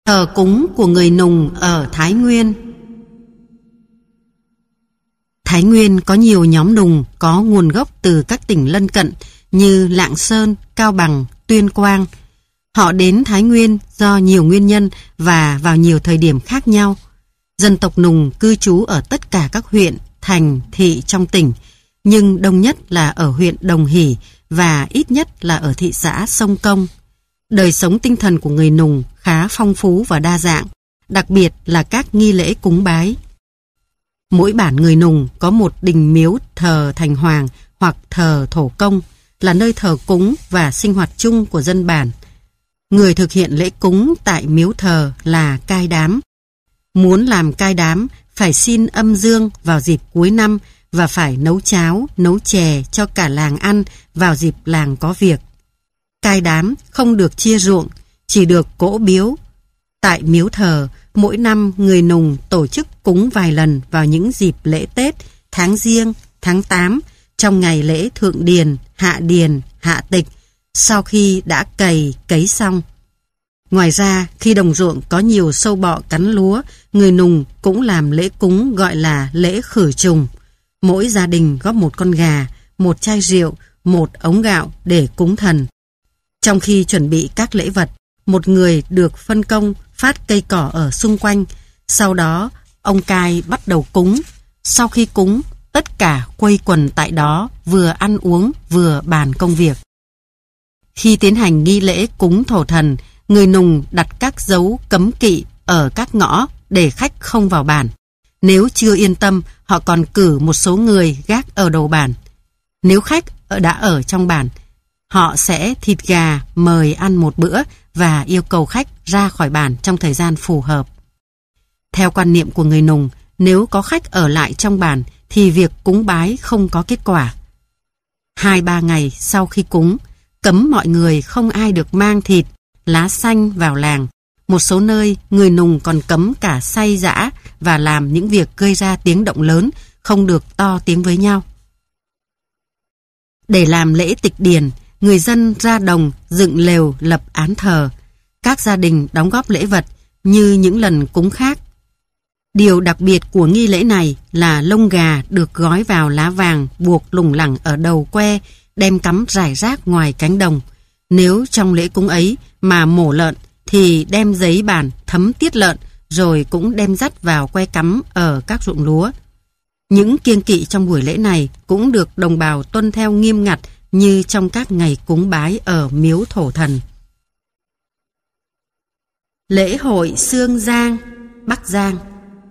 Thờ cúng của người Nùng ở Thái Nguyên. Thái Nguyên có nhiều nhóm Nùng có nguồn gốc từ các tỉnh lân cận như Lạng Sơn, Cao Bằng, Tuyên Quang. Họ đến Thái Nguyên do nhiều nguyên nhân và vào nhiều thời điểm khác nhau. Dân tộc Nùng cư trú ở tất cả các huyện, thành, thị trong tỉnh, nhưng đông nhất là ở huyện Đồng Hỷ và ít nhất là ở thị xã Sông Công. Đời sống tinh thần của người Nùng khá phong phú và đa dạng, đặc biệt là các nghi lễ cúng bái. Mỗi bản người Nùng có một đình miếu thờ thành hoàng hoặc thờ thổ công, là nơi thờ cúng và sinh hoạt chung của dân bản. Người thực hiện lễ cúng tại miếu thờ là cai đám. Muốn làm cai đám phải xin âm dương vào dịp cuối năm và phải nấu cháo, nấu chè cho cả làng ăn vào dịp làng có việc. Cai đám không được chia ruộng, chỉ được cỗ biếu. Tại miếu thờ, mỗi năm người Nùng tổ chức cúng vài lần vào những dịp lễ Tết, tháng Giêng, tháng 8, trong ngày lễ Thượng Điền, Hạ Tịch, sau khi đã cấy xong. Ngoài ra, khi đồng ruộng có nhiều sâu bọ cắn lúa, người Nùng cũng làm lễ cúng gọi là lễ khử trùng. Mỗi gia đình góp một con gà, một chai rượu, một ống gạo để cúng thần. Trong khi chuẩn bị các lễ vật, một người được phân công phát cây cỏ ở xung quanh. Sau đó, ông cai bắt đầu cúng. Sau khi cúng, tất cả quây quần tại đó, vừa ăn uống, vừa bàn công việc. Khi tiến hành nghi lễ cúng thổ thần, người Nùng đặt các dấu cấm kỵ ở các ngõ để khách không vào bản. Nếu chưa yên tâm, họ còn cử một số người gác ở đầu bản. Nếu khách đã ở trong bản, họ sẽ thịt gà mời ăn một bữa và yêu cầu khách ra khỏi bản trong thời gian phù hợp. Theo quan niệm của người Nùng, nếu có khách ở lại trong bản thì việc cúng bái không có kết quả. 2-3 ngày sau khi cúng, cấm mọi người không ai được mang thịt, lá xanh vào làng. Một số nơi, người Nùng còn cấm cả xay giã và làm những việc gây ra tiếng động lớn, không được to tiếng với nhau. Để làm lễ tịch điền, người dân ra đồng dựng lều lập án thờ. Các gia đình đóng góp lễ vật như những lần cúng khác. Điều đặc biệt của nghi lễ này là lông gà được gói vào lá vàng buộc lủng lẳng ở đầu que, đem cắm rải rác ngoài cánh đồng. Nếu trong lễ cúng ấy mà mổ lợn thì đem giấy bản thấm tiết lợn rồi cũng đem dắt vào que cắm ở các ruộng lúa. Những kiêng kỵ trong buổi lễ này cũng được đồng bào tuân theo nghiêm ngặt như trong các ngày cúng bái ở miếu thổ thần. Lễ hội Sương Giang, Bắc Giang.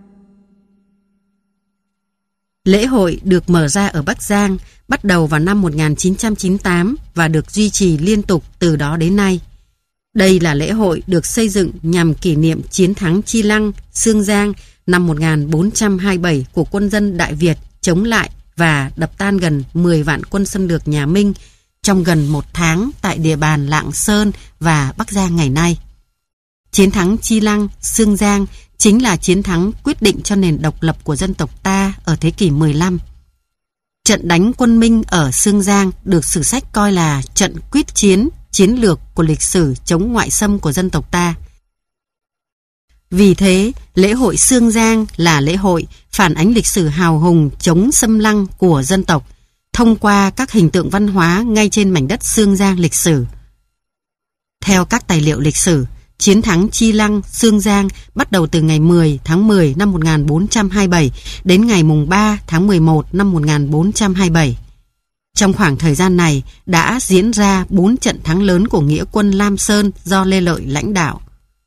Lễ hội được mở ra ở Bắc Giang bắt đầu vào năm 1998 và được duy trì liên tục từ đó đến nay. Đây là lễ hội được xây dựng nhằm kỷ niệm chiến thắng Chi Lăng, Sương Giang năm 1427 của quân dân Đại Việt chống lại và đập tan gần 10 vạn quân xâm lược nhà Minh trong gần một tháng tại địa bàn Lạng Sơn và Bắc Giang ngày nay. Chiến thắng Chi Lăng, Sương Giang chính là chiến thắng quyết định cho nền độc lập của dân tộc ta ở thế kỷ 15. Trận đánh quân Minh ở Sương Giang được sử sách coi là trận quyết chiến, chiến lược của lịch sử chống ngoại xâm của dân tộc ta. Vì thế, lễ hội Sương Giang là lễ hội phản ánh lịch sử hào hùng chống xâm lăng của dân tộc thông qua các hình tượng văn hóa ngay trên mảnh đất Sương Giang lịch sử. Theo các tài liệu lịch sử, chiến thắng Chi Lăng, Sương Giang bắt đầu từ ngày 10 tháng 10 năm 1427 đến ngày mùng 3 tháng 11 năm 1427. Trong khoảng thời gian này đã diễn ra 4 trận thắng lớn của nghĩa quân Lam Sơn do Lê Lợi lãnh đạo.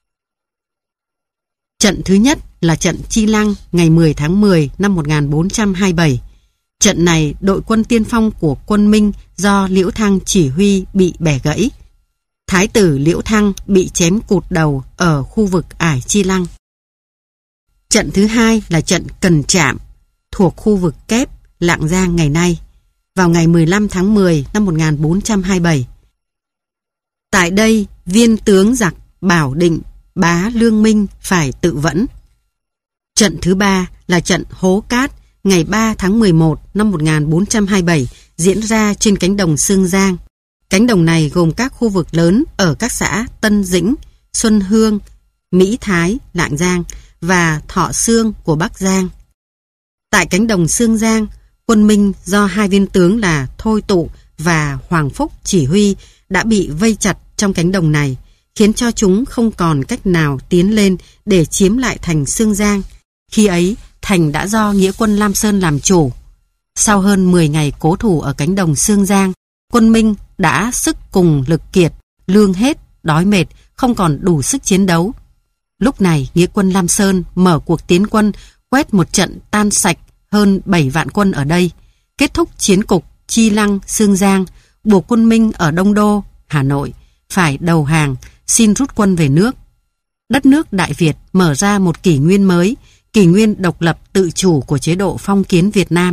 Trận thứ nhất là trận Chi Lăng ngày 10 tháng 10 năm 1427. Trận này đội quân tiên phong của quân Minh do Liễu Thăng chỉ huy bị bẻ gãy. Thái tử Liễu Thăng bị chém cụt đầu ở khu vực ải Chi Lăng. Trận thứ hai là trận Cần Trạm thuộc khu vực Kép, Lạng Giang ngày nay, vào ngày 15 tháng 10 năm 1427. Tại đây, viên tướng giặc Bảo Định, Bá Lương Minh phải tự vẫn. Trận thứ ba là trận Hố Cát ngày 3 tháng 11 năm 1427 diễn ra trên cánh đồng Sương Giang. Cánh đồng này gồm các khu vực lớn ở các xã Tân Dĩnh, Xuân Hương, Mỹ Thái, Lạng Giang và Thọ Xương của Bắc Giang. Tại cánh đồng Xương Giang, quân Minh do hai viên tướng là Thôi Tụ và Hoàng Phúc chỉ huy đã bị vây chặt trong cánh đồng này, khiến cho chúng không còn cách nào tiến lên để chiếm lại thành Xương Giang. Khi ấy, thành đã do nghĩa quân Lam Sơn làm chủ. Sau hơn 10 ngày cố thủ ở cánh đồng Xương Giang, quân Minh đã sức cùng lực kiệt, lương hết, đói mệt, không còn đủ sức chiến đấu. Lúc này, nghĩa quân Lam Sơn mở cuộc tiến quân, quét một trận tan sạch hơn 7 vạn quân ở đây, kết thúc chiến cục Chi Lăng, Xương Giang, buộc quân Minh ở Đông Đô, Hà Nội phải đầu hàng, xin rút quân về nước. Đất nước Đại Việt mở ra một kỷ nguyên mới, kỷ nguyên độc lập tự chủ của chế độ phong kiến Việt Nam.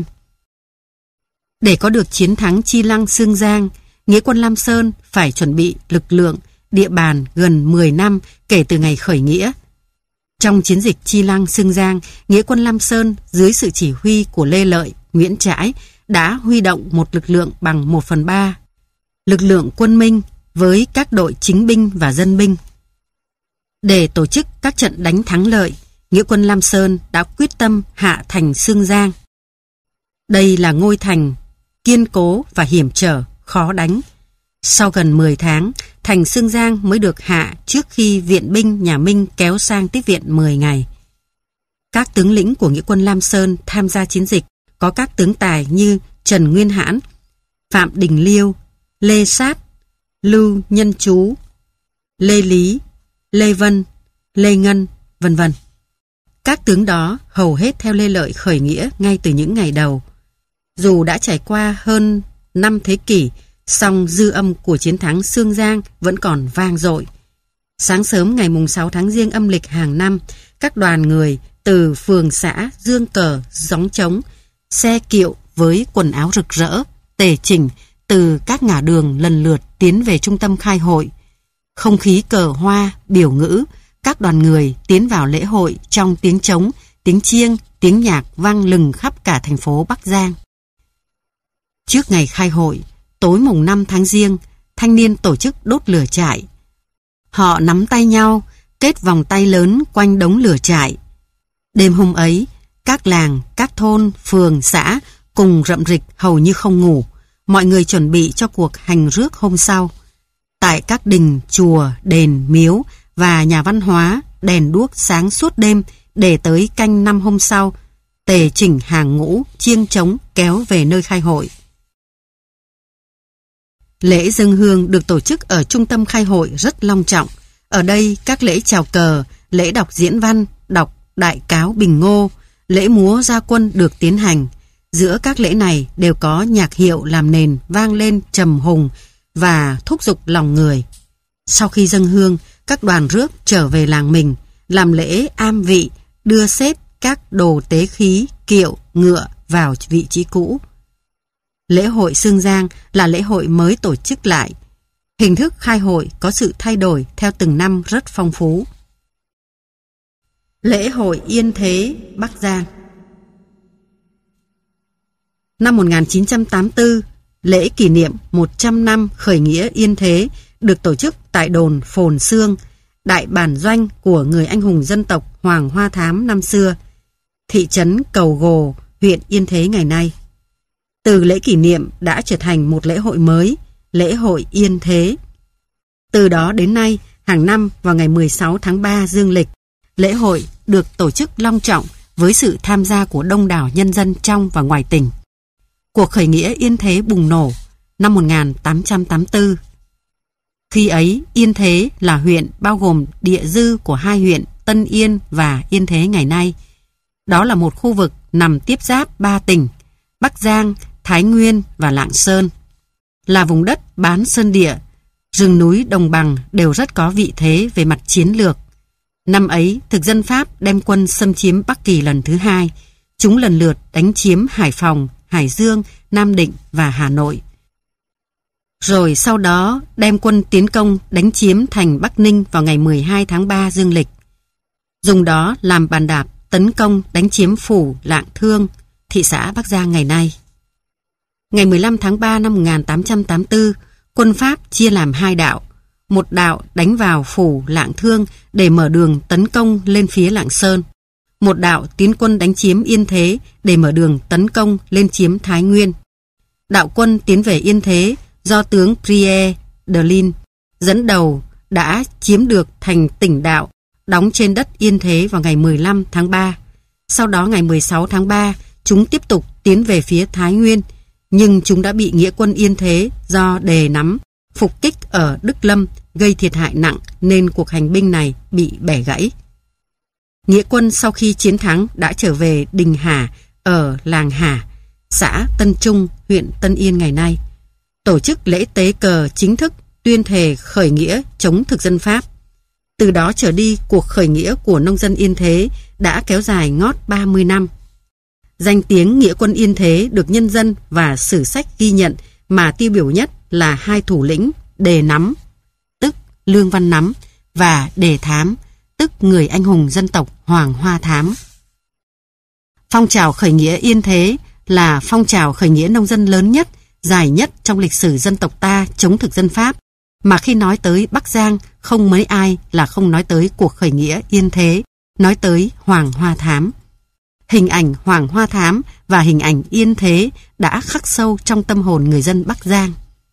Để có được chiến thắng Chi Lăng, Xương Giang, nghĩa quân Lam Sơn phải chuẩn bị lực lượng, địa bàn gần 10 năm kể từ ngày khởi nghĩa. Trong chiến dịch Chi Lăng, Xương Giang, nghĩa quân Lam Sơn dưới sự chỉ huy của Lê Lợi, Nguyễn Trãi đã huy động một lực lượng bằng 1/3 lực lượng quân Minh với các đội chính binh và dân binh. Để tổ chức các trận đánh thắng lợi, nghĩa quân Lam Sơn đã quyết tâm hạ thành Xương Giang. Đây là ngôi thành kiên cố và hiểm trở, khó đánh. Sau gần 10 tháng, thành Xương Giang mới được hạ trước khi viện binh nhà Minh kéo sang tiếp viện 10 ngày. Các tướng lĩnh của nghĩa quân Lam Sơn tham gia chiến dịch có các tướng tài như Trần Nguyên Hãn, Phạm Đình Liêu, Lê Sát, Lưu Nhân Chú, Lê Lý, Lê Vân, Lê Ngân, vân vân. Các tướng đó hầu hết theo Lê Lợi khởi nghĩa ngay từ những ngày đầu. Dù đã trải qua hơn 5 thế kỷ, song dư âm của chiến thắng Xương Giang vẫn còn vang dội. Sáng sớm ngày 6 tháng Giêng âm lịch hàng năm, các đoàn người từ phường xã dương cờ, gióng trống, xe kiệu với quần áo rực rỡ, tề chỉnh từ các ngã đường lần lượt tiến về trung tâm khai hội. Không khí cờ hoa, biểu ngữ, các đoàn người tiến vào lễ hội trong tiếng trống, tiếng chiêng, tiếng nhạc vang lừng khắp cả thành phố Bắc Giang. Trước ngày khai hội, tối mùng 5 tháng Giêng, thanh niên tổ chức đốt lửa trại. Họ nắm tay nhau, kết vòng tay lớn quanh đống lửa trại. Đêm hôm ấy, các làng, các thôn, phường, xã cùng rậm rịch hầu như không ngủ. Mọi người chuẩn bị cho cuộc hành rước hôm sau. Tại các đình, chùa, đền, miếu và nhà văn hóa, đèn đuốc sáng suốt đêm để tới canh năm hôm sau, tề chỉnh hàng ngũ, chiêng trống kéo về nơi khai hội. Lễ dâng hương được tổ chức ở trung tâm khai hội rất long trọng. Ở đây các lễ chào cờ, lễ đọc diễn văn, đọc đại cáo bình ngô, lễ múa ra quân được tiến hành. Giữa các lễ này đều có nhạc hiệu làm nền vang lên trầm hùng và thúc giục lòng người. Sau khi dâng hương, các đoàn rước trở về làng mình, làm lễ am vị, đưa xếp các đồ tế khí, kiệu, ngựa vào vị trí cũ. Lễ hội Xương Giang là lễ hội mới tổ chức lại. Hình thức khai hội có sự thay đổi theo từng năm rất phong phú. Lễ hội Yên Thế, Bắc Giang. Năm 1984, lễ kỷ niệm 100 năm khởi nghĩa Yên Thế được tổ chức tại đồn Phồn Xương, đại bản doanh của người anh hùng dân tộc Hoàng Hoa Thám năm xưa, thị trấn Cầu Gồ, huyện Yên Thế ngày nay. Từ lễ kỷ niệm đã trở thành một lễ hội mới, lễ hội Yên Thế. Từ đó đến nay, hàng năm vào ngày 16 tháng 3 dương lịch, lễ hội được tổ chức long trọng với sự tham gia của đông đảo nhân dân trong và ngoài tỉnh. Cuộc khởi nghĩa Yên Thế bùng nổ năm 1884. Khi ấy, Yên Thế là huyện bao gồm địa dư của hai huyện Tân Yên và Yên Thế ngày nay. Đó là một khu vực nằm tiếp giáp 3 tỉnh, Bắc Giang, Thái Nguyên và Lạng Sơn. Là vùng đất bán sơn địa, rừng núi đồng bằng đều rất có vị thế về mặt chiến lược. Năm ấy, thực dân Pháp đem quân xâm chiếm Bắc Kỳ lần thứ 2. Chúng lần lượt đánh chiếm Hải Phòng, Hải Dương, Nam Định và Hà Nội. Rồi sau đó đem quân tiến công đánh chiếm thành Bắc Ninh vào ngày 12 tháng 3 dương lịch. Dùng đó làm bàn đạp tấn công đánh chiếm phủ Lạng Thương, thị xã Bắc Giang ngày nay. Ngày 15 tháng 3 năm 1884, quân Pháp chia làm hai đạo. một đạo đánh vào phủ Lạng Thương để mở đường tấn công lên phía Lạng Sơn. Một đạo tiến quân đánh chiếm Yên Thế để mở đường tấn công lên chiếm Thái Nguyên. Đạo quân tiến về Yên Thế do tướng Pierre de Lin dẫn đầu đã chiếm được thành Tỉnh Đạo, đóng trên đất Yên Thế vào ngày 15 tháng 3. Sau đó ngày 16 tháng 3, chúng tiếp tục tiến về phía Thái Nguyên, nhưng chúng đã bị nghĩa quân Yên Thế do Đề Nắm phục kích ở Đức Lâm gây thiệt hại nặng nên cuộc hành binh này bị bẻ gãy. Nghĩa quân sau khi chiến thắng đã trở về Đình Hà ở làng Hà, xã Tân Trung, huyện Tân Yên ngày nay, tổ chức lễ tế cờ chính thức tuyên thề khởi nghĩa chống thực dân Pháp. Từ đó trở đi, cuộc khởi nghĩa của nông dân Yên Thế đã kéo dài ngót 30 năm. Danh tiếng nghĩa quân Yên Thế được nhân dân và sử sách ghi nhận, mà tiêu biểu nhất là hai thủ lĩnh Đề Nắm, tức Lương Văn Nắm, và Đề Thám, tức người anh hùng dân tộc Hoàng Hoa Thám. Phong trào khởi nghĩa Yên Thế là phong trào khởi nghĩa nông dân lớn nhất, dài nhất trong lịch sử dân tộc ta chống thực dân Pháp, mà khi nói tới Bắc Giang không mấy ai là không nói tới cuộc khởi nghĩa Yên Thế, nói tới Hoàng Hoa Thám. Hình ảnh Hoàng Hoa Thám và hình ảnh Yên Thế đã khắc sâu trong tâm hồn người dân Bắc Giang.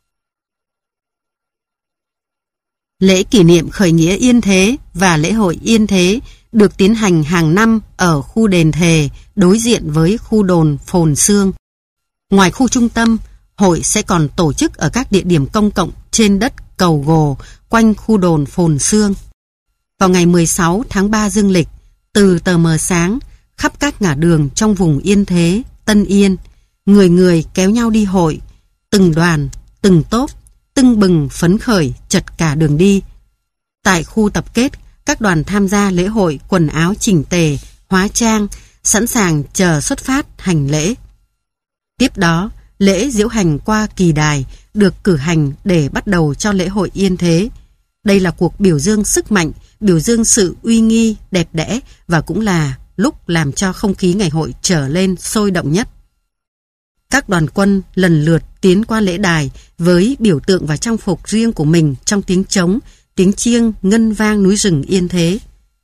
Lễ kỷ niệm khởi nghĩa Yên Thế và lễ hội Yên Thế được tiến hành hàng năm ở khu đền thề đối diện với khu đồn Phồn Xương. Ngoài khu trung tâm, hội sẽ còn tổ chức ở các địa điểm công cộng trên đất Cầu Gồ quanh khu đồn Phồn Xương. Vào ngày 16 tháng 3 dương lịch, từ tờ mờ sáng, khắp các ngã đường trong vùng Yên Thế, Tân Yên, người người kéo nhau đi hội, từng đoàn, từng tốp, tưng bừng phấn khởi chật cả đường đi. Tại khu tập kết, các đoàn tham gia lễ hội quần áo chỉnh tề, hóa trang, sẵn sàng chờ xuất phát hành lễ. Tiếp đó, lễ diễu hành qua kỳ đài được cử hành để bắt đầu cho lễ hội Yên Thế. Đây là cuộc biểu dương sức mạnh, biểu dương sự uy nghi, đẹp đẽ và cũng là lúc làm cho không khí ngày hội trở lên sôi động nhất. Các đoàn quân lần lượt tiến qua lễ đài với biểu tượng và trang phục riêng của mình trong tiếng trống, tiếng chiêng ngân vang núi rừng Yên Thế.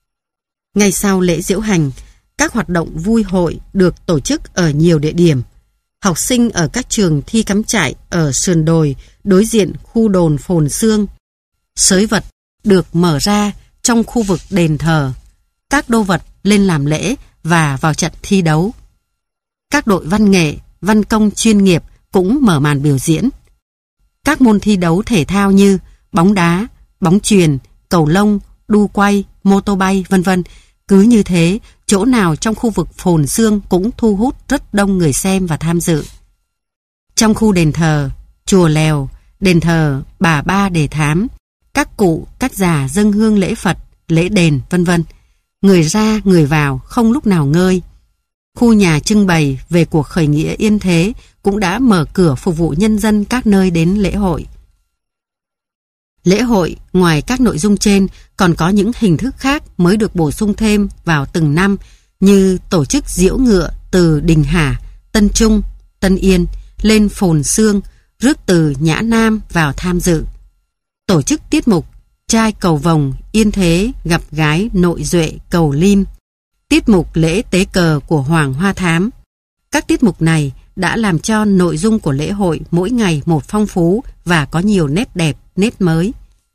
Ngay sau lễ diễu hành, các hoạt động vui hội được tổ chức ở nhiều địa điểm. Học sinh ở các trường thi cắm trại ở sườn đồi đối diện khu đồn Phồn Xương. Sới vật được mở ra trong khu vực đền thờ. Các đô vật lên làm lễ và vào trận thi đấu. Các đội văn nghệ, văn công chuyên nghiệp cũng mở màn biểu diễn. Các môn thi đấu thể thao như bóng đá, bóng chuyền, cầu lông, đu quay, mô tô bay, vân vân. Cứ như thế, chỗ nào trong khu vực Phồn Xương cũng thu hút rất đông người xem và tham dự. Trong khu đền thờ, chùa Lèo, đền thờ Bà Ba Đề Thám, các cụ, các già dâng hương lễ Phật, lễ đền, vân vân. Người ra, người vào, không lúc nào ngơi. Khu nhà trưng bày về cuộc khởi nghĩa Yên Thế cũng đã mở cửa phục vụ nhân dân các nơi đến lễ hội. Lễ hội, ngoài các nội dung trên, còn có những hình thức khác mới được bổ sung thêm vào từng năm, như tổ chức diễu ngựa từ Đình Hà, Tân Trung, Tân Yên lên Phồn Xương, rước từ Nhã Nam vào tham dự. Tổ chức tiết mục trai cầu vồng Yên Thế gặp gái nội duệ cầu lim, tiết mục lễ tế cờ của Hoàng Hoa Thám. Các tiết mục này đã làm cho nội dung của lễ hội mỗi ngày một phong phú và có nhiều nét đẹp, nét mới.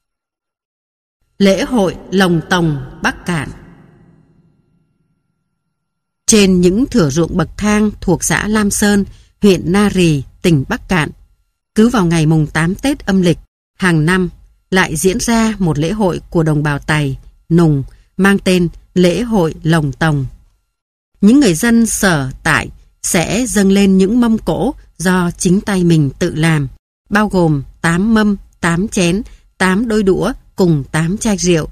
Lễ hội Lồng Tồng Bắc Cạn. Trên những thửa ruộng bậc thang thuộc xã Lam Sơn, huyện Na Rì, tỉnh Bắc Cạn, cứ vào ngày mùng 8 Tết âm lịch hàng năm lại diễn ra một lễ hội của đồng bào Tày, Nùng mang tên lễ hội Lồng Tồng. Những người dân sở tại sẽ dâng lên những mâm cỗ do chính tay mình tự làm, bao gồm 8 mâm, 8 chén, 8 đôi đũa cùng 8 chai rượu.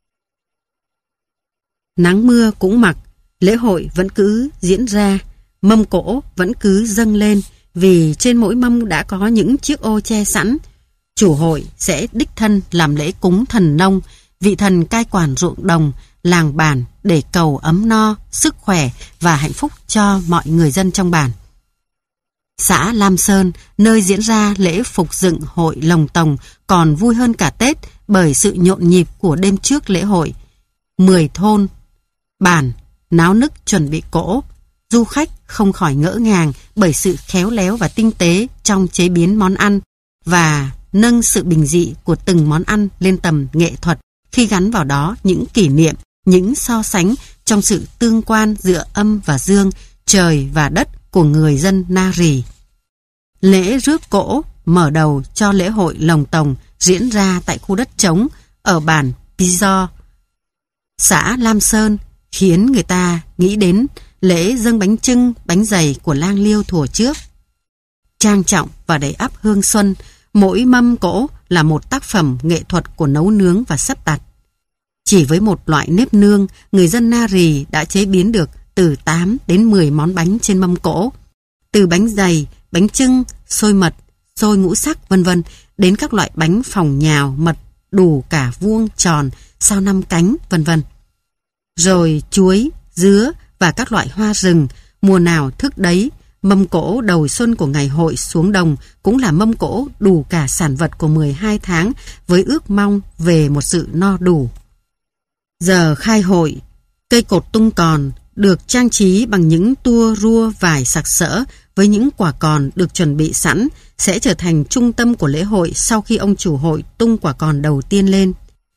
Nắng mưa cũng mặc, lễ hội vẫn cứ diễn ra, mâm cỗ vẫn cứ dâng lên vì trên mỗi mâm đã có những chiếc ô che sẵn. Chủ hội sẽ đích thân làm lễ cúng thần nông, vị thần cai quản ruộng đồng, làng bản để cầu ấm no, sức khỏe và hạnh phúc cho mọi người dân trong bản. Xã Lam Sơn, nơi diễn ra lễ phục dựng hội Lồng Tồng còn vui hơn cả Tết bởi sự nhộn nhịp của đêm trước lễ hội. 10 thôn, bản, náo nức chuẩn bị cỗ. Du khách không khỏi ngỡ ngàng bởi sự khéo léo và tinh tế trong chế biến món ăn và nâng sự bình dị của từng món ăn lên tầm nghệ thuật khi gắn vào đó những kỷ niệm, những so sánh trong sự tương quan giữa âm và dương, trời và đất của người dân Na Rì. Lễ rước cỗ mở đầu cho lễ hội lồng tồng diễn ra tại khu đất trống ở bản Pizo, xã Lam Sơn, khiến người ta nghĩ đến lễ dâng bánh chưng, bánh dày của lang liêu thuở trước. Trang trọng và đầy ắp hương xuân, mỗi mâm cỗ là một tác phẩm nghệ thuật của nấu nướng và sắp đặt. Chỉ với một loại nếp nương, người dân Na Rì đã chế biến được từ 8 đến 10 món bánh trên mâm cỗ. Từ bánh dày, bánh chưng, xôi mật, xôi ngũ sắc vân vân đến các loại bánh phồng nhào, mật, đủ cả vuông, tròn, sao 5 cánh vân vân. Rồi chuối, dứa và các loại hoa rừng, mùa nào thức đấy. Mâm cỗ đầu xuân của ngày hội xuống đồng cũng là mâm cỗ đủ cả sản vật của 12 tháng với ước mong về một sự no đủ. Giờ khai hội, cây cột tung còn được trang trí bằng những tua rua vải sặc sỡ với những quả còn được chuẩn bị sẵn sẽ trở thành trung tâm của lễ hội sau khi ông chủ hội tung quả còn đầu tiên lên.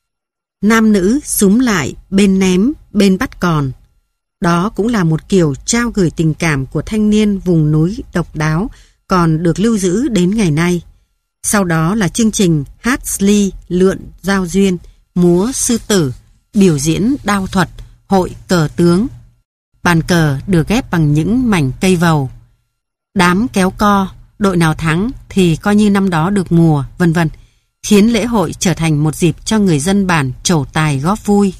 Nam nữ xúm lại, bên ném, bên bắt còn. Đó cũng là một kiểu trao gửi tình cảm của thanh niên vùng núi độc đáo còn được lưu giữ đến ngày nay. Sau đó là chương trình hát sli, lượn, giao duyên, múa sư tử, biểu diễn đao thuật, hội cờ tướng. Bàn cờ được ghép bằng những mảnh cây vầu. Đám kéo co, đội nào thắng thì coi như năm đó được mùa, vân vân, khiến lễ hội trở thành một dịp cho người dân bản trổ tài góp vui.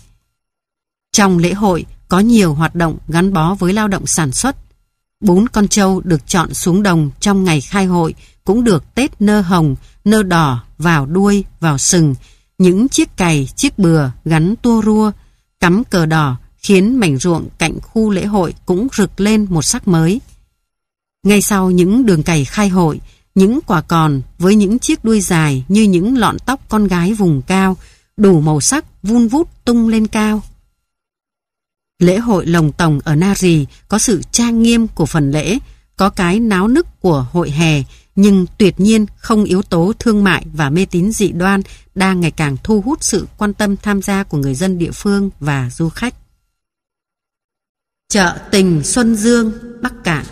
Trong lễ hội có nhiều hoạt động gắn bó với lao động sản xuất. 4 con trâu được chọn xuống đồng trong ngày khai hội cũng được tết nơ hồng, nơ đỏ vào đuôi, vào sừng. Những chiếc cày, chiếc bừa gắn tua rua, cắm cờ đỏ khiến mảnh ruộng cạnh khu lễ hội cũng rực lên một sắc mới. Ngay sau những đường cày khai hội, những quả còn với những chiếc đuôi dài như những lọn tóc con gái vùng cao, đủ màu sắc vun vút tung lên cao. Lễ hội lồng tồng ở Na Rì có sự trang nghiêm của phần lễ, có cái náo nức của hội hè, nhưng tuyệt nhiên không yếu tố thương mại và mê tín dị đoan đang ngày càng thu hút sự quan tâm tham gia của người dân địa phương và du khách. Chợ tình Xuân Dương, Bắc Kạn.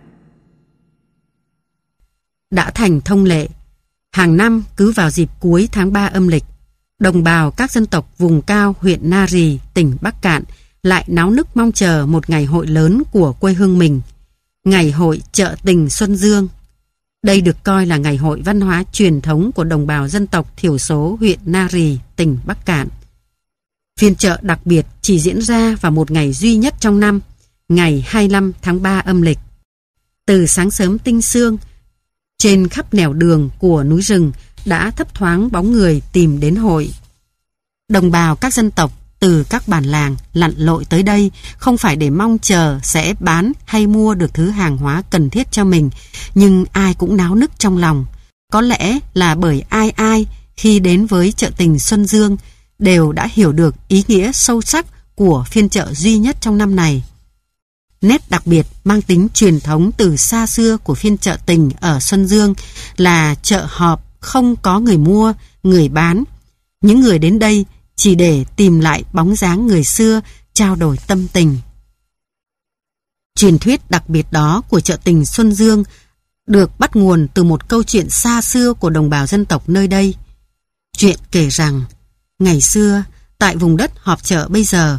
Đã thành thông lệ, hàng năm cứ vào dịp cuối tháng 3 âm lịch, đồng bào các dân tộc vùng cao huyện Na Rì, tỉnh Bắc Kạn lại náo nức mong chờ một ngày hội lớn của quê hương mình, ngày hội chợ tình Xuân Dương. Đây được coi là ngày hội văn hóa truyền thống của đồng bào dân tộc thiểu số huyện Na Rì, tỉnh Bắc Kạn. Phiên chợ đặc biệt chỉ diễn ra vào một ngày duy nhất trong năm, ngày 25 tháng 3 âm lịch. Từ sáng sớm tinh sương, trên khắp nẻo đường của núi rừng đã thấp thoáng bóng người tìm đến hội. Đồng bào các dân tộc từ các bản làng lặn lội tới đây không phải để mong chờ sẽ bán hay mua được thứ hàng hóa cần thiết cho mình, nhưng ai cũng náo nức trong lòng. Có lẽ là bởi ai khi đến với chợ tình Xuân Dương đều đã hiểu được ý nghĩa sâu sắc của phiên chợ duy nhất trong năm này. Nét đặc biệt mang tính truyền thống từ xa xưa của phiên chợ tình ở Xuân Dương là chợ họp không có người mua, người bán. Những người đến đây chỉ để tìm lại bóng dáng người xưa, trao đổi tâm tình. Truyền thuyết đặc biệt đó của chợ tình Xuân Dương được bắt nguồn từ một câu chuyện xa xưa của đồng bào dân tộc nơi đây. Chuyện kể rằng, ngày xưa, tại vùng đất họp chợ bây giờ,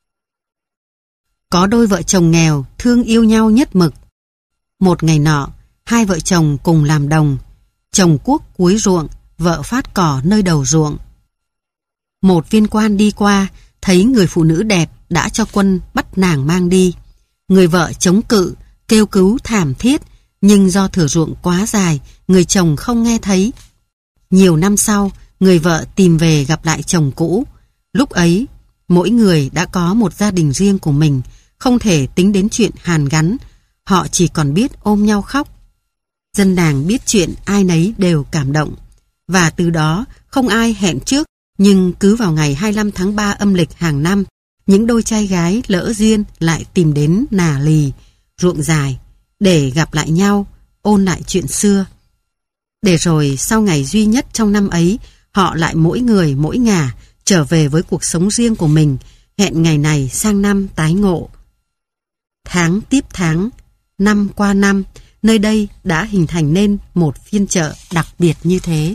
có đôi vợ chồng nghèo thương yêu nhau nhất mực. Một ngày nọ, hai vợ chồng cùng làm đồng, chồng cuốc cuối ruộng, vợ phát cỏ nơi đầu ruộng. Một viên quan đi qua, thấy người phụ nữ đẹp đã cho quân bắt nàng mang đi. Người vợ chống cự, kêu cứu thảm thiết, nhưng do thửa ruộng quá dài, người chồng không nghe thấy. Nhiều năm sau, người vợ tìm về gặp lại chồng cũ. Lúc ấy, mỗi người đã có một gia đình riêng của mình, không thể tính đến chuyện hàn gắn. Họ chỉ còn biết ôm nhau khóc. Dân làng biết chuyện ai nấy đều cảm động. Và từ đó, không ai hẹn trước Nhưng cứ vào ngày 25 tháng 3 âm lịch hàng năm, những đôi trai gái lỡ duyên lại tìm đến Nà Lì, ruộng dài, để gặp lại nhau, ôn lại chuyện xưa. Để rồi sau ngày duy nhất trong năm ấy, họ lại mỗi người mỗi ngả trở về với cuộc sống riêng của mình, hẹn ngày này sang năm tái ngộ. Tháng tiếp tháng, năm qua năm, nơi đây đã hình thành nên một phiên chợ đặc biệt như thế.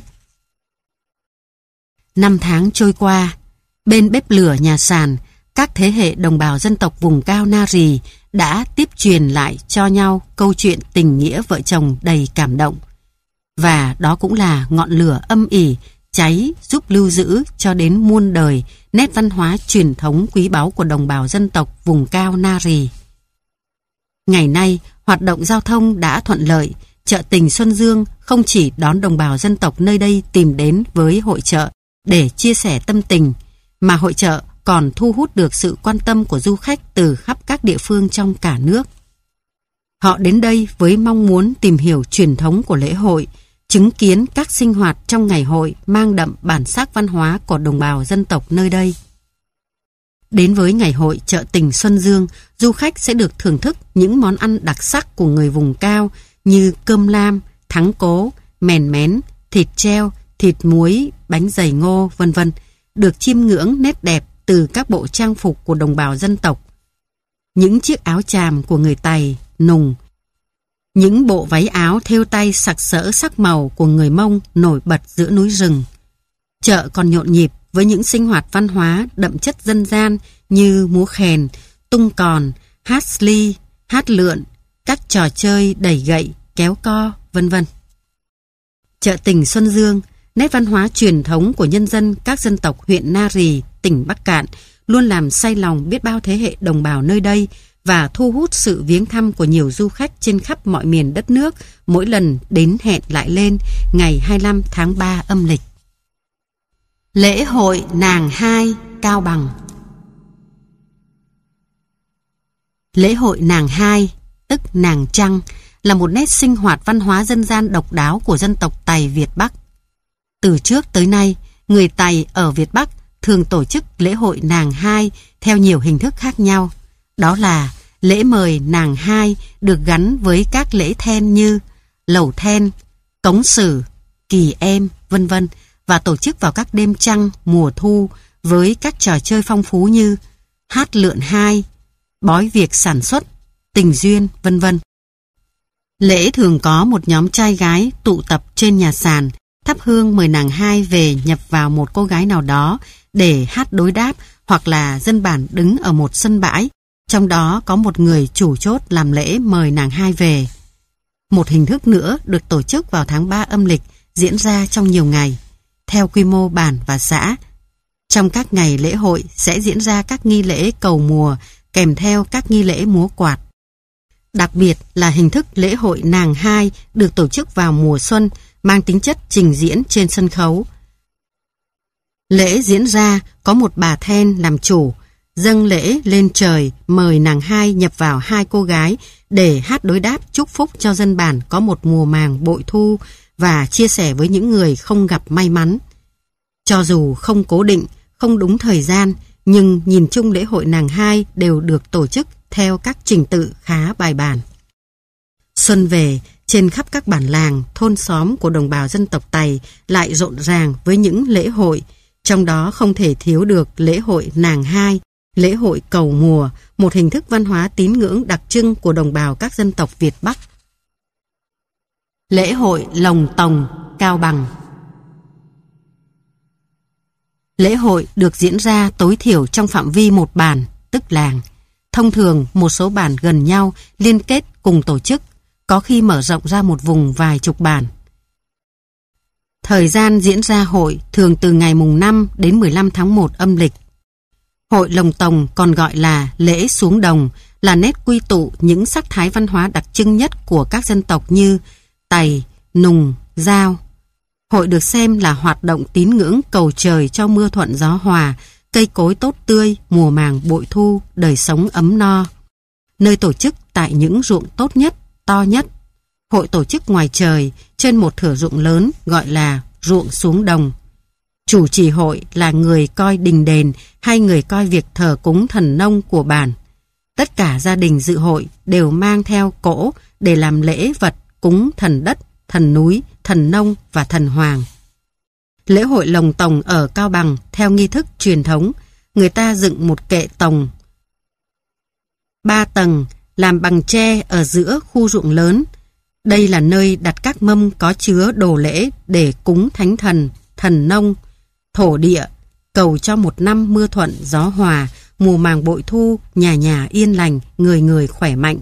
Năm tháng trôi qua, bên bếp lửa nhà sàn, các thế hệ đồng bào dân tộc vùng cao Na Rì đã tiếp truyền lại cho nhau câu chuyện tình nghĩa vợ chồng đầy cảm động. Và đó cũng là ngọn lửa âm ỉ cháy giúp lưu giữ cho đến muôn đời nét văn hóa truyền thống quý báu của đồng bào dân tộc vùng cao Na Rì. Ngày nay, hoạt động giao thông đã thuận lợi, chợ tình Xuân Dương không chỉ đón đồng bào dân tộc nơi đây tìm đến với hội chợ để chia sẻ tâm tình, mà hội chợ còn thu hút được sự quan tâm của du khách từ khắp các địa phương trong cả nước. Họ đến đây với mong muốn tìm hiểu truyền thống của lễ hội, chứng kiến các sinh hoạt trong ngày hội mang đậm bản sắc văn hóa của đồng bào dân tộc nơi đây. Đến với ngày hội chợ tình Xuân Dương, du khách sẽ được thưởng thức những món ăn đặc sắc của người vùng cao như cơm lam, thắng cố, mèn mén, thịt treo, thịt muối, bánh dày ngô, vân vân, được chiêm ngưỡng nét đẹp từ các bộ trang phục của đồng bào dân tộc. Những chiếc áo chàm của người Tày, Nùng, những bộ váy áo thêu tay sặc sỡ sắc màu của người Mông nổi bật giữa núi rừng. Chợ còn nhộn nhịp với những sinh hoạt văn hóa đậm chất dân gian như múa khèn, tung còn, hát sli, hát lượn, các trò chơi đẩy gậy, kéo co, vân vân. Chợ tình Xuân Dương, nét văn hóa truyền thống của nhân dân các dân tộc huyện Na Rì, tỉnh Bắc Kạn luôn làm say lòng biết bao thế hệ đồng bào nơi đây và thu hút sự viếng thăm của nhiều du khách trên khắp mọi miền đất nước mỗi lần đến hẹn lại lên ngày 25 tháng 3 âm lịch. Lễ hội Nàng Hai, Cao Bằng. Lễ hội Nàng Hai, tức Nàng Trăng, là một nét sinh hoạt văn hóa dân gian độc đáo của dân tộc Tày Việt Bắc. Từ trước tới nay, người Tày ở Việt Bắc thường tổ chức lễ hội Nàng Hai theo nhiều hình thức khác nhau. Đó là lễ mời nàng hai được gắn với các lễ then như lẩu then, cống sử, kỳ em, vân vân, và tổ chức vào các đêm trăng mùa thu với các trò chơi phong phú như hát lượn hai, bói việc sản xuất, tình duyên, vân vân. Lễ thường có một nhóm trai gái tụ tập trên nhà sàn, thắp hương mời nàng hai về nhập vào một cô gái nào đó để hát đối đáp, hoặc là dân bản đứng ở một sân bãi, trong đó có một người chủ chốt làm lễ mời nàng hai về. Một hình thức nữa được tổ chức vào tháng 3 âm lịch, diễn ra trong nhiều ngày, theo quy mô bản và xã. Trong các ngày lễ hội sẽ diễn ra các nghi lễ cầu mùa, kèm theo các nghi lễ múa quạt. Đặc biệt là hình thức lễ hội nàng hai được tổ chức vào mùa xuân, mang tính chất trình diễn trên sân khấu. Lễ diễn ra có một bà then làm chủ, dâng lễ lên trời mời nàng hai nhập vào hai cô gái để hát đối đáp chúc phúc cho dân bản có một mùa màng bội thu và chia sẻ với những người không gặp may mắn. Cho dù không cố định, không đúng thời gian, nhưng nhìn chung lễ hội nàng hai đều được tổ chức theo các trình tự khá bài bản. Xuân về, trên khắp các bản làng, thôn xóm của đồng bào dân tộc Tày lại rộn ràng với những lễ hội, trong đó không thể thiếu được lễ hội nàng hai, lễ hội cầu mùa, một hình thức văn hóa tín ngưỡng đặc trưng của đồng bào các dân tộc Việt Bắc. Lễ hội Lồng Tồng, Cao Bằng. Lễ hội được diễn ra tối thiểu trong phạm vi một bản, tức làng. Thông thường, một số bản gần nhau liên kết cùng tổ chức, có khi mở rộng ra một vùng vài chục bản. Thời gian diễn ra hội thường từ ngày mùng 5 đến 15 tháng 1 âm lịch. Hội Lồng Tồng còn gọi là lễ xuống đồng, là nét quy tụ những sắc thái văn hóa đặc trưng nhất của các dân tộc như Tày, Nùng, Dao. Hội được xem là hoạt động tín ngưỡng cầu trời cho mưa thuận gió hòa, cây cối tốt tươi, mùa màng bội thu, đời sống ấm no. Nơi tổ chức tại những ruộng tốt nhất, to nhất. Hội tổ chức ngoài trời, trên một thửa ruộng lớn gọi là ruộng xuống đồng. Chủ trì hội là người coi đình đền hay người coi việc thờ cúng thần nông của bản. Tất cả gia đình dự hội đều mang theo cỗ để làm lễ vật cúng thần đất, thần núi, thần nông và thần hoàng. Lễ hội lồng tồng ở Cao Bằng theo nghi thức truyền thống, người ta dựng một kệ tồng 3 tầng làm bằng tre ở giữa khu ruộng lớn. Đây là nơi đặt các mâm có chứa đồ lễ để cúng thánh thần, thần nông, thổ địa, cầu cho một năm mưa thuận gió hòa, mùa màng bội thu, nhà nhà yên lành, người người khỏe mạnh.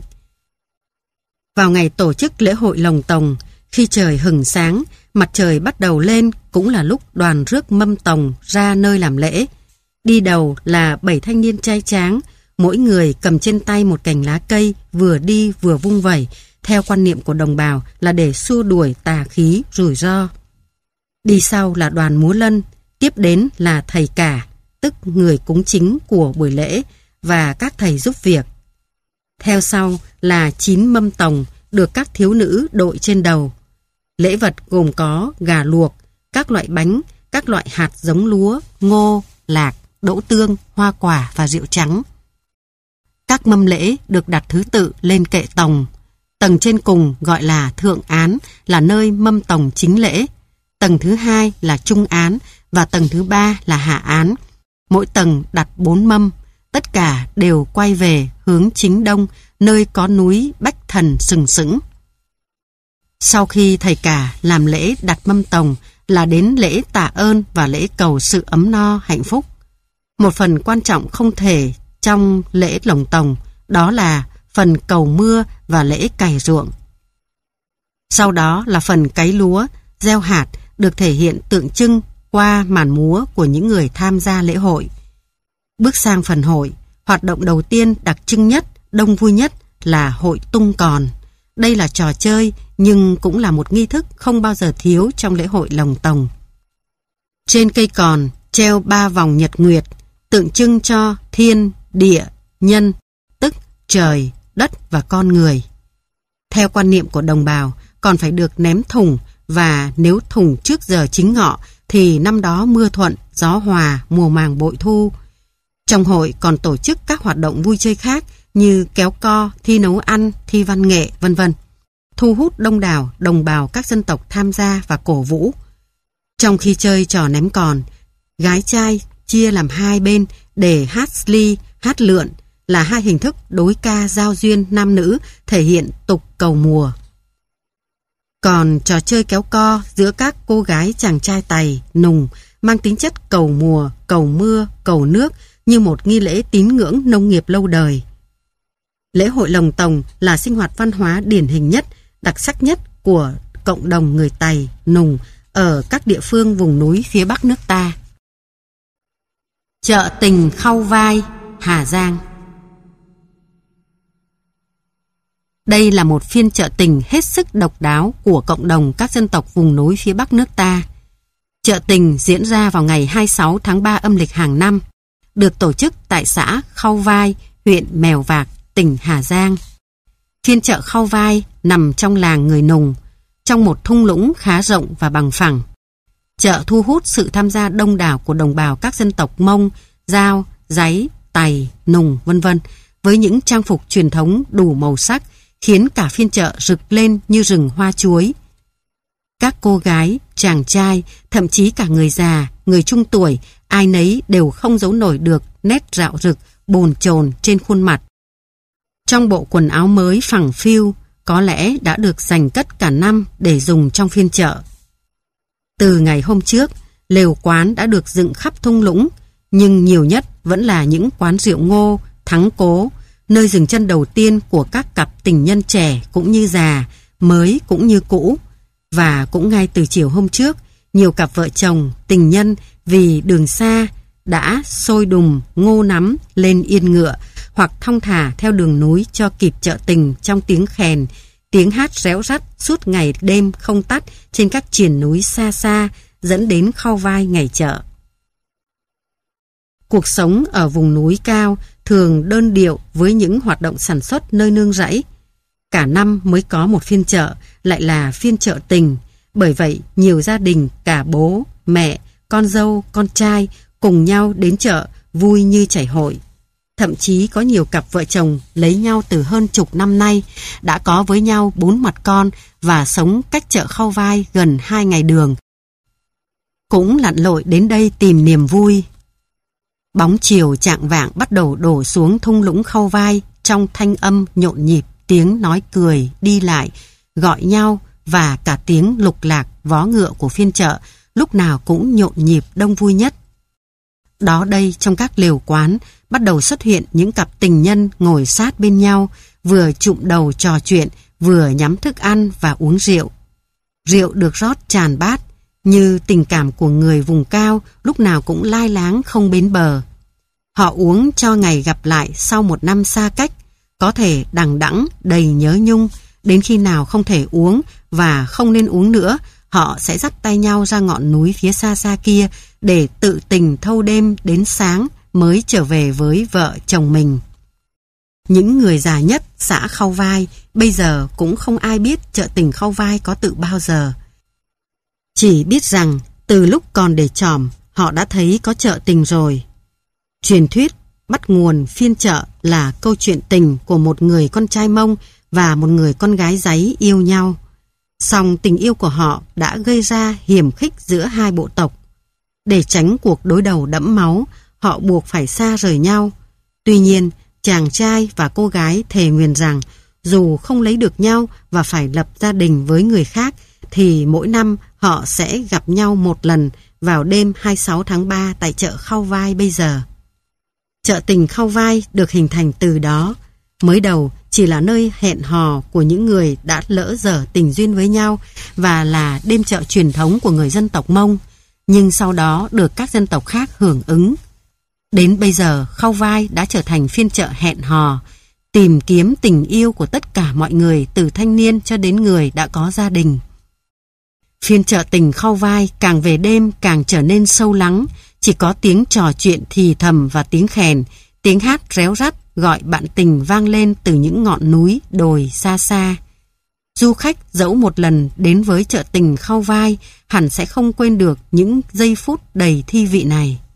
Vào ngày tổ chức lễ hội lồng tồng, khi trời hừng sáng, mặt trời bắt đầu lên cũng là lúc đoàn rước mâm tồng ra nơi làm lễ. Đi đầu là 7 thanh niên trai tráng, mỗi người cầm trên tay một cành lá cây, vừa đi vừa vung vẩy, theo quan niệm của đồng bào là để xua đuổi tà khí, rủi ro. Đi sau là đoàn múa lân, tiếp đến là thầy cả, tức người cúng chính của buổi lễ, và các thầy giúp việc. Theo sau là 9 mâm tồng được các thiếu nữ đội trên đầu. Lễ vật gồm có gà luộc, các loại bánh, các loại hạt giống lúa, ngô, lạc, đỗ tương, hoa quả và rượu trắng. Các mâm lễ được đặt thứ tự lên kệ tồng. Tầng trên cùng gọi là thượng án, là nơi mâm tồng chính lễ. Tầng thứ hai là trung án và tầng thứ ba là hạ án. Mỗi tầng đặt 4 mâm, tất cả đều quay về hướng chính đông, nơi có núi Bách Thần sừng sững. Sau khi thầy cả làm lễ đặt mâm tồng là đến lễ tạ ơn và lễ cầu sự ấm no hạnh phúc. Một phần quan trọng không thể trong lễ lồng tồng đó là phần cầu mưa và lễ cày ruộng. Sau đó là phần cấy lúa, gieo hạt được thể hiện tượng trưng qua màn múa của những người tham gia lễ hội. Bước sang phần hội, hoạt động đầu tiên đặc trưng nhất, đông vui nhất là hội tung còn. Đây là trò chơi nhưng cũng là một nghi thức không bao giờ thiếu trong lễ hội lồng tồng. Trên cây còn treo 3 vòng nhật nguyệt, tượng trưng cho thiên, địa, nhân, tức trời, đất và con người. Theo quan niệm của đồng bào, còn phải được ném thùng, và nếu thùng trước giờ chính ngọ thì năm đó mưa thuận, gió hòa, mùa màng bội thu. Trong hội còn tổ chức các hoạt động vui chơi khác như kéo co, thi nấu ăn, thi văn nghệ, vân vân, thu hút đông đảo đồng bào các dân tộc tham gia và cổ vũ. Trong khi chơi trò ném còn, gái trai chia làm 2 bên để hát sli, hát lượn, là 2 hình thức đối ca giao duyên nam nữ thể hiện tục cầu mùa. Còn trò chơi kéo co giữa các cô gái chàng trai Tày, Nùng mang tính chất cầu mùa, cầu mưa, cầu nước như một nghi lễ tín ngưỡng nông nghiệp lâu đời. Lễ hội lồng tồng là sinh hoạt văn hóa điển hình nhất, đặc sắc nhất của cộng đồng người Tày, Nùng ở các địa phương vùng núi phía Bắc nước ta. Chợ tình Khâu Vai, Hà Giang. Đây là một phiên chợ tình hết sức độc đáo của cộng đồng các dân tộc vùng núi phía Bắc nước ta. Chợ tình diễn ra vào ngày 26 tháng 3 âm lịch hàng năm, được tổ chức tại xã Khâu Vai, huyện Mèo Vạc, tỉnh Hà Giang. Phiên chợ Khâu Vai nằm trong làng người Nùng, trong một thung lũng khá rộng và bằng phẳng. Chợ thu hút sự tham gia đông đảo của đồng bào các dân tộc Mông, Dao, Dáy, Tày, Nùng, vân vân, với những trang phục truyền thống đủ màu sắc, khiến cả phiên chợ rực lên như rừng hoa chuối. Các cô gái, chàng trai, thậm chí cả người già, người trung tuổi, ai nấy đều không giấu nổi được nét rạo rực, bồn chồn trên khuôn mặt. Trong bộ quần áo mới phẳng phiu, có lẽ đã được dành cất cả năm để dùng trong phiên chợ. Từ ngày hôm trước, lều quán đã được dựng khắp thung lũng, nhưng nhiều nhất vẫn là những quán rượu Ngô, Thắng Cố, nơi dừng chân đầu tiên của các cặp tình nhân trẻ cũng như già, mới cũng như cũ. Và cũng ngay từ chiều hôm trước, nhiều cặp vợ chồng, tình nhân vì đường xa đã sôi đùng ngô nắm lên yên ngựa hoặc thong thả theo đường núi cho kịp chợ tình trong tiếng khèn, tiếng hát réo rắt suốt ngày đêm không tắt trên các triền núi xa xa dẫn đến Khâu Vai ngày chợ. Cuộc sống ở vùng núi cao thường đơn điệu với những hoạt động sản xuất nơi nương rẫy. Cả năm mới có một phiên chợ, lại là phiên chợ tình. Bởi vậy, nhiều gia đình, cả bố, mẹ con dâu, con trai cùng nhau đến chợ vui như chảy hội. Thậm chí có nhiều cặp vợ chồng lấy nhau từ hơn chục năm nay, đã có với nhau 4 mặt con và sống cách chợ Khâu Vai gần 2 ngày đường. Cũng lặn lội đến đây tìm niềm vui. Bóng chiều chạng vạng bắt đầu đổ xuống thung lũng Khâu Vai trong thanh âm nhộn nhịp, tiếng nói cười, đi lại, gọi nhau và cả tiếng lục lạc vó ngựa của phiên chợ lúc nào cũng nhộn nhịp đông vui nhất. Đó đây trong các lều quán bắt đầu xuất hiện những cặp tình nhân ngồi sát bên nhau, vừa chụm đầu trò chuyện, vừa nhắm thức ăn và uống rượu. Rượu được rót tràn bát, như tình cảm của người vùng cao lúc nào cũng lai láng không bến bờ. Họ uống cho ngày gặp lại sau một năm xa cách, có thể đằng đẵng đầy nhớ nhung, đến khi nào không thể uống và không nên uống nữa, họ sẽ dắt tay nhau ra ngọn núi phía xa xa kia để tự tình thâu đêm đến sáng mới trở về với vợ chồng mình. Những người già nhất xã Khâu Vai bây giờ cũng không ai biết chợ tình Khâu Vai có từ bao giờ. Chỉ biết rằng từ lúc còn để tròm họ đã thấy có chợ tình rồi. Truyền thuyết bắt nguồn phiên chợ là câu chuyện tình của một người con trai Mông và một người con gái Dáy yêu nhau. Song tình yêu của họ đã gây ra hiềm khích giữa hai bộ tộc. Để tránh cuộc đối đầu đẫm máu, họ buộc phải xa rời nhau. Tuy nhiên, chàng trai và cô gái thề nguyền rằng dù không lấy được nhau và phải lập gia đình với người khác, thì mỗi năm họ sẽ gặp nhau một lần vào đêm 26 tháng 3 tại chợ Khâu Vai bây giờ. Chợ tình Khâu Vai được hình thành từ đó. Mới đầu chỉ là nơi hẹn hò của những người đã lỡ dở tình duyên với nhau và là đêm chợ truyền thống của người dân tộc Mông, nhưng sau đó được các dân tộc khác hưởng ứng. Đến bây giờ, Khâu Vai đã trở thành phiên chợ hẹn hò, tìm kiếm tình yêu của tất cả mọi người từ thanh niên cho đến người đã có gia đình. Phiên chợ tình Khâu Vai càng về đêm càng trở nên sâu lắng, chỉ có tiếng trò chuyện thì thầm và tiếng khèn, tiếng hát réo rắt gọi bạn tình vang lên từ những ngọn núi, đồi xa xa. Du khách dẫu một lần đến với chợ tình Khâu Vai hẳn sẽ không quên được những giây phút đầy thi vị này.